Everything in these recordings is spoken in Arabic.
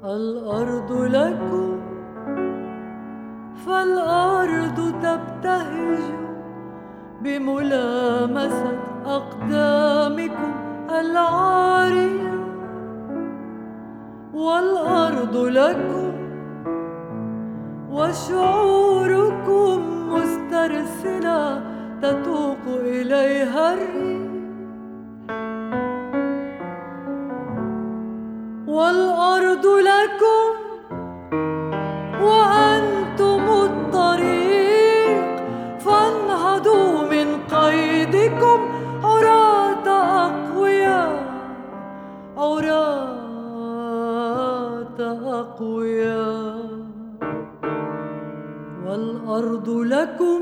الأرض لكم فالأرض تبتهج بملامسة أقدامكم العارية، والأرض لكم وشعوركم مسترسلة تتوق إليها الريح، والأرض لكم وأنتم الطريق، فانهضوا من قيدكم عراة أقوياء، عراة أقوياء. والأرض لكم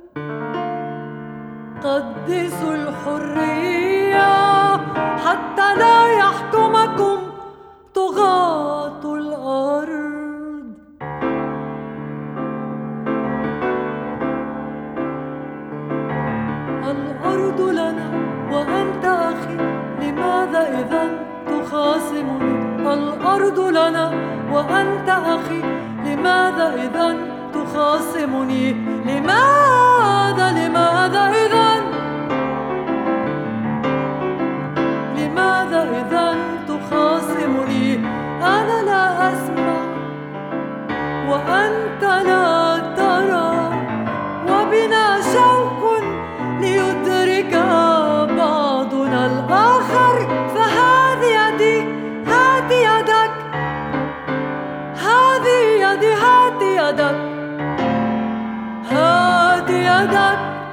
قدسوا الحرية حتى لا يحكمكم طغاة الأرض. الأرض لنا وأنت أخي، لماذا إذن تخاصمني؟ الأرض لنا وأنت أخي، لماذا إذن تخاصمني؟ لماذا إذن؟ لماذا إذن تخاصمني؟ أنا لا أسمع وأنت لا ترى، وبنا شوق ليدرك بعضنا الآخر. فهذه يدي، هات يدك، هذه يدي، هات يدك، هات يدك.